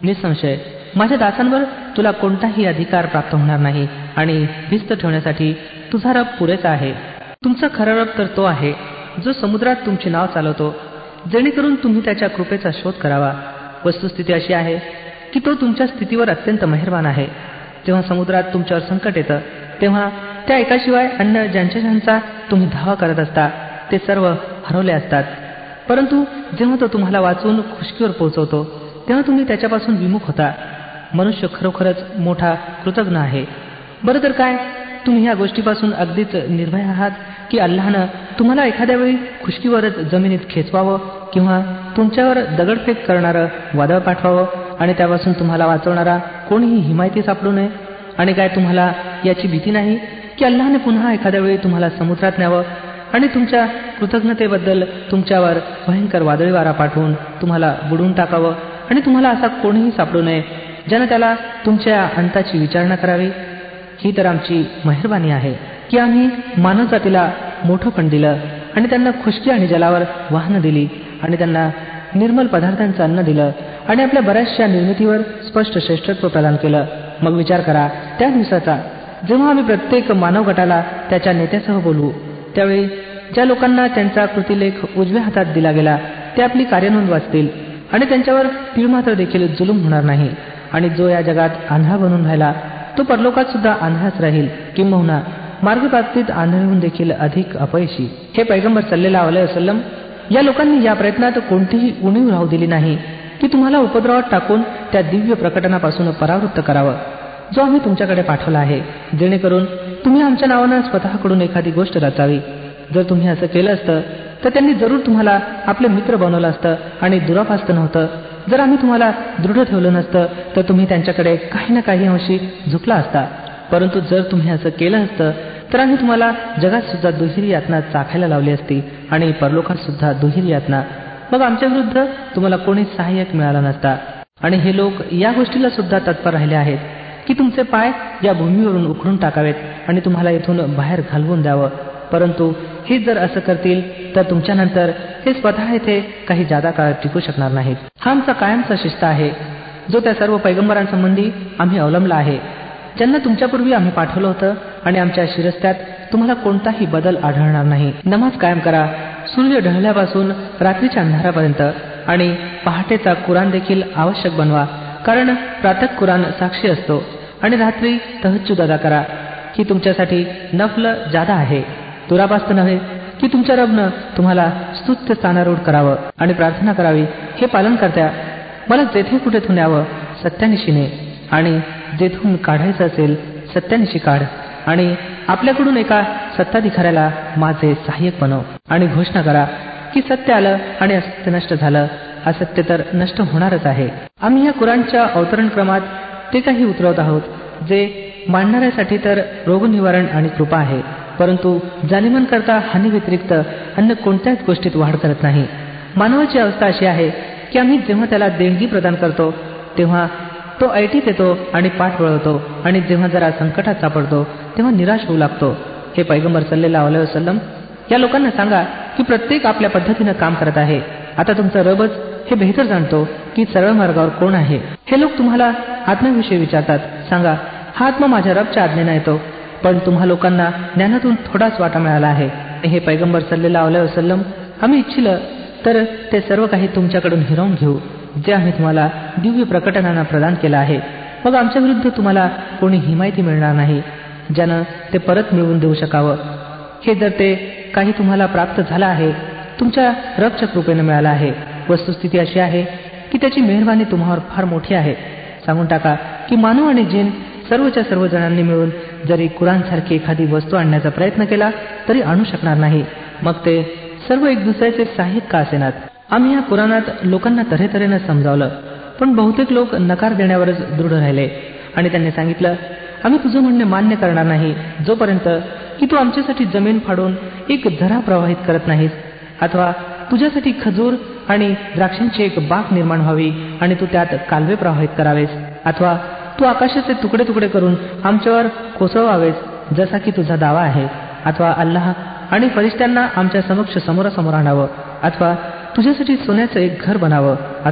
निसंशय माझ्या दासांवर तुला कोणताही अधिकार प्राप्त होणार नाही आणि भिस्त ठेवण्यासाठी तुझा रब पुरेसा आहे. तुमचा खरा रब तर तो आहे जो समुद्रात तुमचे नाव चालवतो जेणेकरून तुम्ही त्याच्या कृपेचा शोध करावा. वस्तुस्थिती अशी आहे की तो तुमच्या स्थितीवर अत्यंत मेहरबान आहे. जेव्हा समुद्रात तुमच्यावर संकट येतं तेव्हा त्या एकाशिवाय अन्य ज्यांचा तुम्ही धावा करत असता ते सर्व हरवले असतात. परंतु जेव्हा तो तुम्हाला वाचून खुशकीवर पोहोचवतो तेव्हा तुम्ही त्याच्यापासून विमुख होता. मनुष्य खरोखरच मोठा कृतज्ञ आहे. बरं तर काय तुम्ही या गोष्टीपासून अगदीच निर्भय आहात की अल्लाहनं तुम्हाला एखाद्या वेळी खुशकीवरच जमिनीत खेचवावं किंवा तुमच्यावर दगडफेक करणारं वादळ पाठवावं आणि त्यापासून तुम्हाला वाचवणारा कोणीही हिमायती सापडू नये? आणि काय तुम्हाला याची भीती नाही की अल्लाहने पुन्हा एखाद्या वेळी तुम्हाला समुद्रात न्यावं आणि तुमच्या कृतज्ञतेबद्दल तुमच्यावर भयंकर वादळी वारा पाठवून तुम्हाला बुडवून टाकावं आणि तुम्हाला असा कोणीही सापडू नये ज्यानं त्याला तुमच्या अंताची विचारणा करावी? ही तर आमची मेहरबानी आहे की आम्ही मानवजातीला मोठंपण दिलं आणि त्यांना खुशकी आणि जलावर वाहनं दिली आणि त्यांना निर्मल पदार्थांचं अन्न दिलं आणि आपल्या बऱ्याचशा निर्मितीवर स्पष्ट श्रेष्ठत्व प्रदान केलं. मग विचार करा त्या दिवसाचा जेव्हा आम्ही प्रत्येक मानव गटाला त्याच्या नेत्यासह बोलवू. त्यावेळी ज्या लोकांना त्यांचा कृतिलेख उजव्या हातात दिला गेला ते आपली कार्यनोंद वाचतील आणि त्यांच्यावर तीळमात्र देखील जुलूम होणार नाही. आणि जो या जगात आंधळा बनून राहिला तो परलोकात सुद्धा आंधळाच राहील, किंबहुना मार्गप्राप्तीत आंधळेहून देखील अधिक अपयशी. हे पैगंबर सल्लल्लाहु अलैहि वसल्लम, या लोकांनी या प्रयत्नात कोणतीही उणीव राहू दिली नाही की तुम्हाला उपद्रवात टाकून त्या दिव्य प्रकटनापासून परावृत्त करावं जो आम्ही तुमच्याकडे पाठवला आहे, जेणेकरून तुम्ही आमच्या नावानं स्वतःकडून एखादी गोष्ट रचावी. जर तुम्ही असं केलं असतं तर त्यांनी जरूर तुम्हाला आपले मित्र बनवलं असतं आणि दुरापास्त नव्हतं. जर आम्ही तुम्हाला दृढ ठेवलं नसतं तर तुम्ही त्यांच्याकडे काही ना काही अंशी झुकला असता. परंतु जर तुम्ही असं केलं असतं तर आम्ही तुम्हाला जगात सुद्धा दुहेरी यातना चाखायला लावली असती आणि परलोकात सुद्धा दुहेरी यातना. मग आमच्या विरुद्ध तुम्हाला कोणी सहाय्यक मिळाला नसता. आणि हे लोक या गोष्टीला सुद्धा तत्पर राहिले आहेत की तुमचे पाय या भूमीवरून उखडून टाकावेत आणि तुम्हाला इथून बाहेर घालवून द्यावं. परंतु हे जर असं करतील तर तुमच्यानंतर हे स्वतः येथे काही जादा काळ टिकू शकणार नाहीत. हा आमचा कायमचा शिस्त आहे जो त्या सर्व पैगंबरांसंबंधी आम्ही अवलंबला आहे ज्यांना तुमच्यापूर्वी आम्ही पाठवलं होतं आणि आमच्या शिरस्त्यात तुम्हाला कोणताही बदल आढळणार नाही. नमाज कायम करा सूर्य ढळल्यापासून रात्रीच्या अंधारापर्यंत आणि पहाटेचा कुराण देखील आवश्यक बनवा, कारण प्रातः कुराण साक्षी असतो. आणि रात्री तहज्जुद अदा करा ही तुमच्यासाठी नफल जादा आहे. दुरापास्त नव्हे की तुमच्या रबनं तुम्हाला स्तुत्य स्थानारूढ करावं आणि प्रार्थना करावी, हे पालन करत्या मला जेथे कुठेतून यावं सत्यानिशीने आणि जेथून काढायचं असेल सत्यानिशी काढ आणि आपल्याकडून एका सत्ताधिकाऱ्याला माझे सहाय्यक बनव. आणि घोषणा करा की सत्य आलं आणि असत्य नष्ट झालं. असत्य तर नष्ट होणारच आहे. आम्ही या कुराणच्या अवतरण क्रमात ते काही उतरवत आहोत जे मांडणाऱ्यासाठी तर रोगनिवारण आणि कृपा आहे, परंतु जालिमांकरता हानी व्यतिरिक्त अन्य कोणत्याच गोष्टीत वाढ करत नाही. मानवाची अवस्था अशी आहे की आम्ही जेव्हा त्याला देणगी प्रदान करतो तेव्हा तो ऐटीत येतो आणि पाठ वळवतो आणि जेव्हा जरा संकटात सापडतो तेव्हा निराश होऊ लागतो. हे पैगंबर सल्लल्लाहु अलैहि वसल्लम, या लोकांना सांगा की प्रत्येक आपल्या पद्धतीनं काम करत आहे. आता तुमचा रबच हे बेहतर जाणतो की सरळ मार्गावर कोण आहे. हे लोक तुम्हाला आत्म्याविषयी विचारतात. सांगा, हा आत्मा माझ्या रबच्या आज्ञेने येतो, पण तुम्हा लोकांना ज्ञानातून थोडाच वाटा मिळाला आहे. हे पैगंबर सल्लल्लाहु अलैहि वसल्लम, आम्ही इच्छिलं तर ते सर्व काही तुमच्याकडून हिरावून घेऊ जे आम्ही तुम्हाला दिव्य प्रकटनानं प्रदान केलं आहे. मग आमच्या विरुद्ध तुम्हाला कोणी हिमायती मिळणार नाही ज्यानं ते परत मिळवून देऊ शकावं. हे जर ते काही तुम्हाला प्राप्त झालं आहे तुमच्या रबच्या कृपेनं मिळालं आहे. वस्तुस्थिती अशी आहे की त्याची मेहरबानी तुम्हावर फार मोठी आहे. सांगून टाका की मानव आणि जिन सर्वच्या सर्व जणांनी मिळून जरी कुराणसारखी एखादी वस्तू आणण्याचा प्रयत्न केला तरी आणू शकणार नाही. मग ते सर्व एक दुसऱ्याचे सहाय्यक का असेनात. आम्ही या कुराणात लोकांना तऱ्हेतऱ्हेनं समजावलं, पण बहुतेक लोक नकार देण्यावरच दृढ राहिले आणि त्यांनी सांगितलं, आम्ही तुझं म्हणणे मान्य करणार नाही जोपर्यंत की तू आमच्यासाठी जमीन फाडून एक झरा प्रवाहित करत नाहीस, अथवा तुझ्यासाठी खजूर आणि द्राक्षांची एक बाग निर्माण व्हावी आणि तू त्यात कालवे प्रवाहित करावेस, अथवा तू आकाशाचे तुकडे तुकडे करून आमच्यावर कोसळवावेस जसा की तुझा दावा आहे, अथवा अल्लाह आणि फरिश्त्यांना आमच्या समक्ष समोरासमोर आणावं, अथवा तुझ्यासाठी सोन्याचं एक घर बनावं, अथवा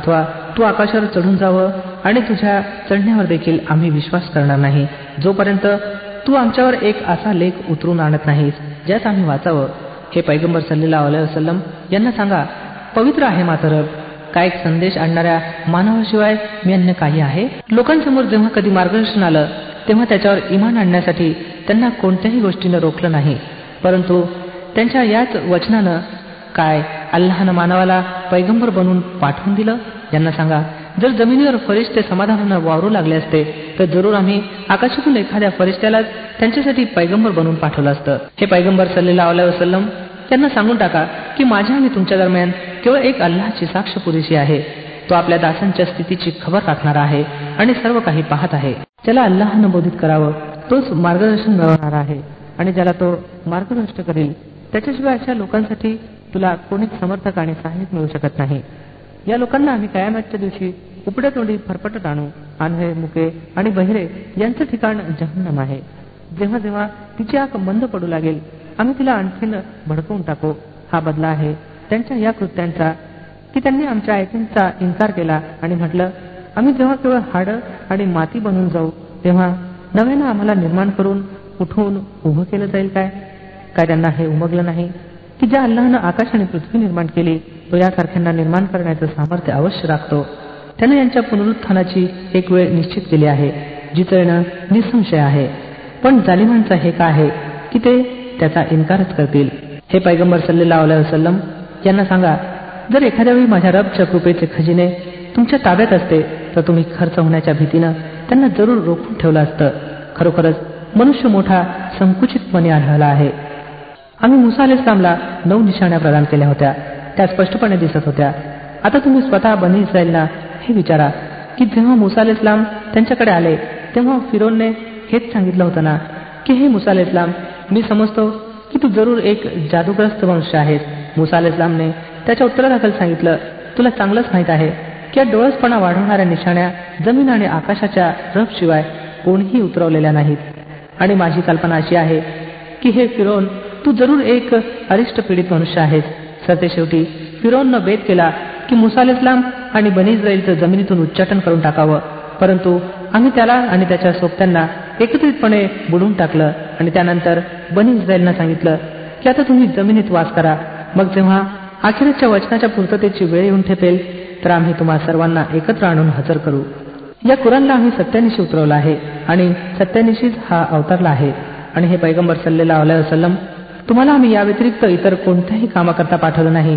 तू आकाशावर चढून जावं आणि तुझ्या चढण्यावर देखील आम्ही विश्वास करणार नाही, जोपर्यंत तू आमच्यावर एक असा लेख उतरून आणत नाहीस ज्यात आम्ही वाचावं. हे पैगंबर सल्लल्लाहु अलैहि वसल्लम यांना सांगा, पवित्र आहे माझा रब, काय एक संदेश आणणाऱ्या मानवाशिवाय मी अन्य काही आहे? लोकांसमोर जेव्हा कधी मार्गदर्शन आलं तेव्हा त्याच्यावर इमान आणण्यासाठी त्यांना कोणत्याही गोष्टीनं रोखलं नाही, परंतु त्यांच्या याच वचनानं काय अल्लाहनं मानवाला पैगंबर बनवून पाठवून दिलं. यांना सांगा, जर जमिनीवर फरिश्ते समाधानानं वावरू लागले असते तर जरूर आम्ही आकाशातून एखाद्या फरिश्त्यालाच त्यांच्यासाठी पैगंबर बनवून पाठवलं असतं. हे पैगंबर सल्लल्लाहु अलैहि वसल्लम त्यांना सांगून टाका की माझ्या आणि तुमच्या दरम्यान केवळ एक अल्लाहची साक्ष पुरेशी आहे. तो आपल्या दासांच्या स्थितीची खबर राखणारा आहे आणि सर्व काही पाहत आहे. ज्याला अल्लाहनं बोधित करावं तोच मार्गदर्शन मिळवणारा आहे आणि ज्याला तो मार्गदर्शन करेल त्याच्याशिवाय अशा लोकांसाठी तुला कोणीच समर्थक आणि सहाय्यक मिळू शकत नाही. या लोकांना आम्ही कयामतच्या दिवशी उपड्या तोंडी फरफटत आणू. आंधळे, मुके आणि बहिरे यांचं ठिकाण जहन्नम आहे. जेव्हा जेव्हा तिची आग मंद पडू लागेल आम्ही तिला आणखीन भडकवून टाकू. हा बदला आहे त्यांच्या या कृत्यांचा की त्यांनी आमच्या आयतींचा इन्कार केला आणि म्हटलं, आम्ही जेव्हा केवळ हाडं आणि माती बनून जाऊ तेव्हा नव्यानं आम्हाला निर्माण करून उठवून उभं केलं जाईल काय? काय त्यांना हे उमगलं नाही की ज्या अल्लाहनं आकाश आणि पृथ्वी निर्माण केली तो यासारख्यांना निर्माण करण्याचं सामर्थ्य अवश्य राखतो. त्यानं यांच्या पुनरुत्थानाची एक वेळ निश्चित केली आहे जिचं येणं निसंशय आहे. पण जालिमांचा हे काय आहे की ते त्याचा इन्कारच करतील. हे पैगंबर सल्लल्लाहु अलैहि वसल्लम यांना सांगा, जर एखाद्या वेळी माझ्या रबच्या कृपेचे खजिने तुमच्या ताब्यात असते तर तुम्ही खर्च होण्याच्या भीतीनं त्यांना जरूर रोखून ठेवलं असतं. खरोखरच मनुष्य मोठा संकुचितपणे आढळला आहे. आम्ही मुसा अलैहिस्सलामला 9 निशाण्या प्रदान केल्या होत्या, त्या स्पष्टपणे दिसत होत्या. आता तुम्ही स्वतः बनी इस्रायलना हे विचारा की जेव्हा मुसा अलैहिस्सलाम त्यांच्याकडे आले तेव्हा फिरोनने हेच सांगितलं होतं ना की हे मुसा अलैहिस्सलाम, मी समजतो की तू जरूर एक जादूग्रस्त मनुष्य आहेस. मुसा अलैहिस्सलामने त्याच्या उत्तरादाखल सांगितलं, तुला चांगलंच माहीत आहे की या डोळसपणा वाढवणाऱ्या निशाण्या जमीन आणि आकाशाच्या रब शिवाय कोणीही उतरवलेल्या नाहीत आणि माझी कल्पना अशी आहे की हे फिरोन, तू जरूर एक अरिष्ट पीडित मनुष्य आहेस. सरतेशेवटी फिरोननं बेत केला की मुसा अलैहिस्सलाम आणि बनी इस्रायलचं जमिनीतून उच्चाटन करून टाकावं, परंतु आम्ही त्याला आणि त्याच्या सोबत्यांना एकत्रितपणे बुडवून टाकलं आणि त्यानंतर बनी इस्रायलनं सांगितलं की आता तुम्ही जमिनीत वास करा. मग जेव्हा अखेरच्या वचनाच्या पूर्ततेची वेळ येऊन ठेपेल तर आम्ही तुम्हा सर्वांना एकत्र आणून हजर करू. या कुराणला आम्ही सत्यानिशी उतरवला आहे आणि सत्यानिशीच हा अवतरला आहे. आणि हे पैगंबर सल्लल्लाहु अलैहि वसल्लम, तुम्हाला आम्ही या व्यतिरिक्त इतर कोणत्याही कामाकरता पाठवलं नाही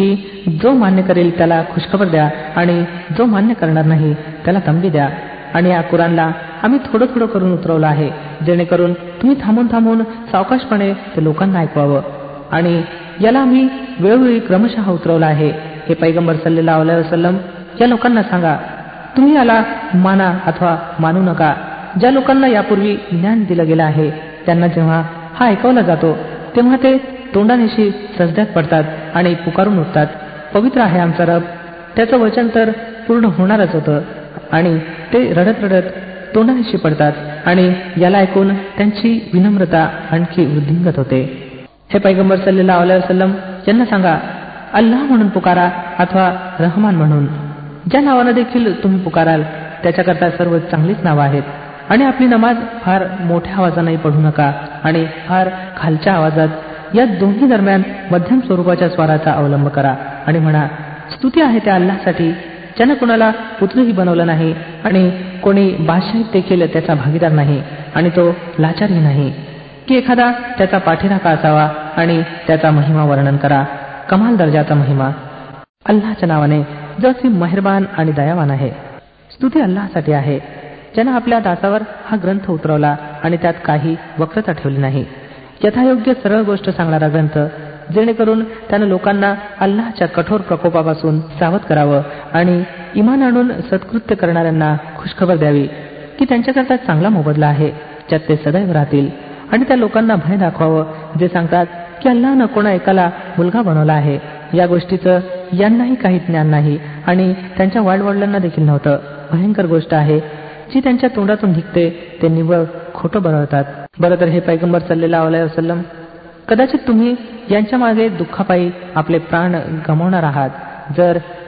की जो मान्य करेल त्याला खुशखबर द्या आणि जो मान्य करणार नाही त्याला तंबी द्या. आणि या कुराणला आम्ही थोडं थोडं करून उतरवलं आहे जेणेकरून तुम्ही थांबून थांबून सावकाशपणे ते लोकांना ऐकवावं. आणि याला आम्ही वेळोवेळी क्रमशः उतरवलं आहे. हे पैगंबर सल्लल्लाहु अलैहि वसल्लम, या लोकांना सांगा, तुम्ही याला माना अथवा मानू नका. ज्या लोकांना यापूर्वी ज्ञान दिलं गेलं आहे त्यांना जेव्हा हा ऐकवला जातो तेव्हा ते तोंडानिशी सजद्यात पडतात आणि पुकारून उठतात, पवित्र आहे आमचा रब. त्याचं वचन तर पूर्ण होणारच होतं आणि ते रडत रडत तोंडानिशी पडतात आणि याला ऐकून त्यांची विनम्रता आणखी वृद्धिंगत होते. हे पैगंबर सल्लल्लाहु अलैहि वसल्लम यांना सांगा, अल्लाह म्हणून पुकारा अथवा रहमान म्हणून, ज्या नावानं देखील तुम्ही पुकाराल त्याच्याकरता सर्व चांगलीच नावं आहेत. आणि आपली नमाज फार मोठ्या आवाजाने पढू नका आणि फार खालच्या आवाजात, या दोन्ही दरम्यान मध्यम स्वरूपाच्या स्वराचा अवलंब करा आणि म्हणा, स्तुती आहे त्या अल्लाहसाठी ज्यानं कोणाला पुत्रही बनवलं नाही आणि कोणी बादशाहीत देखील त्याचा भागीदार नाही आणि तो लाचारही नाही की एखादा त्याचा पाठीराखा असावा. आणि त्याचा महिमा वर्णन करा, कमाल दर्जाचा महिमा. अल्लाहच्या नावाने जो असीम मेहरबान आणि दयावान आहे. स्तुती अल्लाहसाठी आहे ज्यानं आपल्या दासावर हा ग्रंथ उतरवला आणि त्यात काही वक्रता ठेवली नाही. यथायोग्य सरळ गोष्ट सांगणारा ग्रंथ, जेणेकरून त्यानं लोकांना अल्लाहच्या कठोर प्रकोपापासून सावध करावं आणि इमान आणून सत्कृत्य करणाऱ्यांना खुशखबर द्यावी की त्यांच्याकरता चांगला मोबदला आहे ज्यात ते सदैव राहतील. आणि त्या लोकांना भय दाखवावं जे सांगतात की अल्लाहनं कोणा एकाला मुलगा बनवला आहे. या गोष्टीचं यांनाही काही ज्ञान नाही आणि त्यांच्या वाडवडिलांना देखील नव्हतं. भयंकर गोष्ट आहे जी त्यांच्या तोंडातून निघते ते निव्वळ खोटं बनवतात. बरं तर हे पैगंबर सल्लल्लाहु अलैहि वसल्लम, कदाचित तुम्ही यांच्या मागे दुःखापायी आपले प्राण गमावणार आहात. जर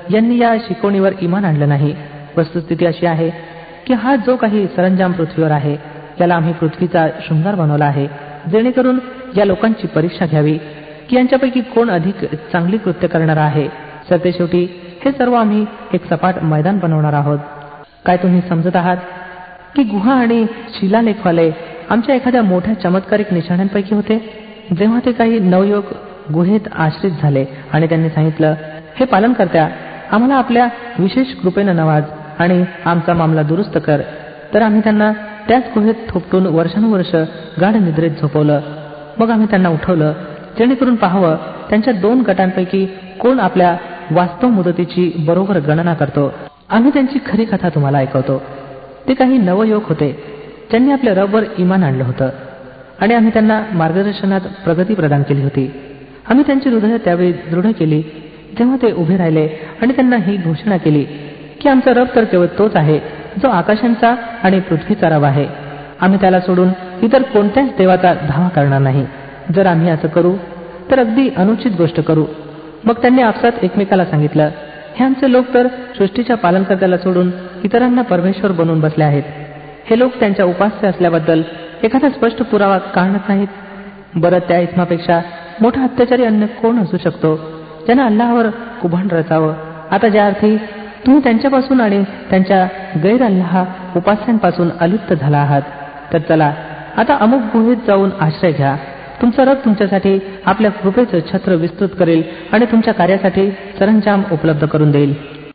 यांनी या शिकवणीवर इमान आणलं नाही. वस्तुस्थिती अशी आहे की हा जो काही सरंजाम पृथ्वीवर आहे याला आम्ही पृथ्वीचा शृंगार बनवला आहे, जेणेकरून या लोकांची परीक्षा घ्यावी की यांच्यापैकी कोण अधिक चांगली कृत्य करणार आहे. सरतेशेवटी हे सर्व आम्ही एक सपाट मैदान बनवणार आहोत. काय तुम्ही समजत आहात की गुहा आणि शिलालेखवाले आमच्या एखाद्या मोठ्या चमत्कारिक निशाण्यांपैकी होते? जेव्हा ते काही नवयुवक गुहेत आश्रित झाले आणि त्यांनी सांगितलं, हे पालनकर्त्या, आम्हाला आपल्या विशेष कृपेनं नवाज आणि आमचा मामला दुरुस्त कर, तर आम्ही त्यांना त्याच गुहेत थोपटून वर्षानुवर्ष गाढ निद्रेत झोपवलं. मग आम्ही त्यांना उठवलं जेणेकरून पाहावं त्यांच्या 2 गटांपैकी कोण आपल्या वास्तव मुदतीची बरोबर गणना करतो. आम्ही त्यांची खरी कथा तुम्हाला ऐकवतो. ते काही नवयुवक होते ज्यांनी आपल्या रबवर इमान आणलं होतं आणि आम्ही त्यांना मार्गदर्शनात प्रगती प्रदान केली होती. आम्ही त्यांची हृदय त्यावेळी दृढ केली जेव्हा ते उभे राहिले आणि त्यांना ही घोषणा केली की आमचा रब तर केवळ तोच आहे जो आकाशांचा आणि पृथ्वीचा रब आहे. आम्ही त्याला सोडून इतर कोणत्याच देवाचा धावा करणार नाही. जर आम्ही असं करू तर अगदी अनुचित गोष्ट करू. मग त्यांनी आपसात एकमेकाला सांगितलं, हे आमचे लोक तर सृष्टीच्या पालनकर्त्याला सोडून इतरांना परमेश्वर बनवून बसले आहेत. हे लोक त्यांच्या उपास्य असल्याबद्दल एखादा स्पष्ट पुरावा का आणत नाहीत? बरं, त्या इस्मापेक्षा मोठा अत्याचारी अन्य कोण असू शकतो ज्यानं अल्लाहवर कुभांड रचावं? आता ज्या अर्थी तुम्ही त्यांच्यापासून आणि त्यांच्या गैर अल्लाह उपास्यांपासून अलिप्त झाला आहात, तर चला आता अमुक गुहेत जाऊन आश्रय घ्या. तुमचा रब तुमच्यासाठी आपल्या कृपेचं छत्र विस्तृत करेल आणि तुमच्या कार्यासाठी सरंजाम उपलब्ध करून देईल.